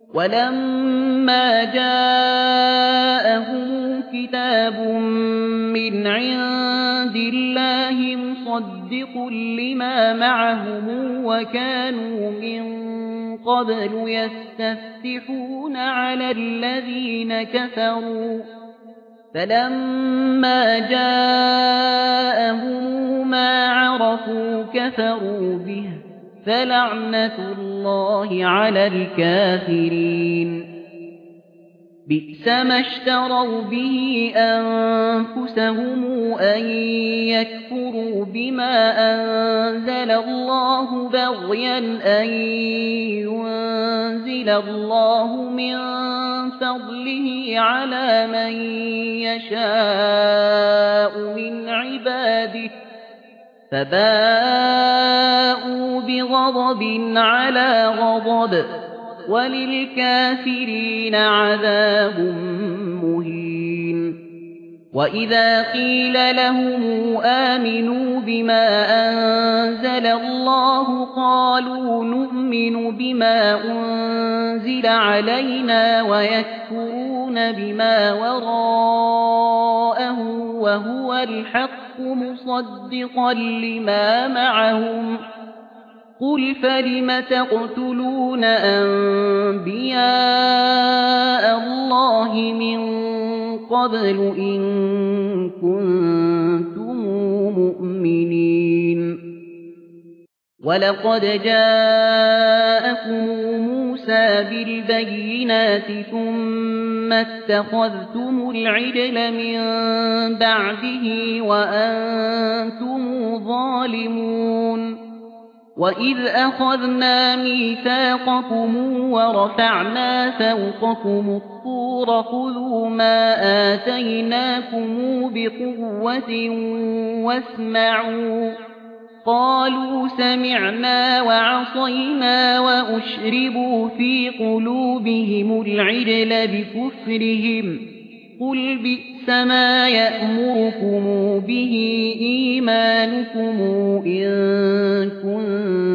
ولما جاءهم كتاب من عند الله مصدق لما معهم وكانوا من قبل يستفتحون على الذين كفروا فلما جاءهم ما عرفوا كفروا به فلعنة الله على الكافرين بئس ما اشتروا به أنفسهم أن يكفروا بما أنزل الله بغيا أن ينزل الله من فضله على من يشاء من عباده فباءوا بغضب على غضب وللكافرين عذاب مهين وإذا قيل لهم آمنوا بما أنزل الله قالوا نؤمن بما أنزل علينا ويكفرون بما وراءه وهو الحق مصدقا لما معهم قل فلم تقتلون أنبياء الله من قبل إن كنتم مؤمنين ولقد جاءكم موسى بالبينات ثم اتخذتم العجل من بعده وأنتم ظالمون وإذ أخذنا ميثاقكم ورفعنا فوقكم الطور خذوا ما آتيناكم بقوة واسمعوا قالوا سمعنا وعصينا وأشربوا في قلوبهم العجل بكفرهم قل بئس ما يأمركم به إيمانكم إن كنتم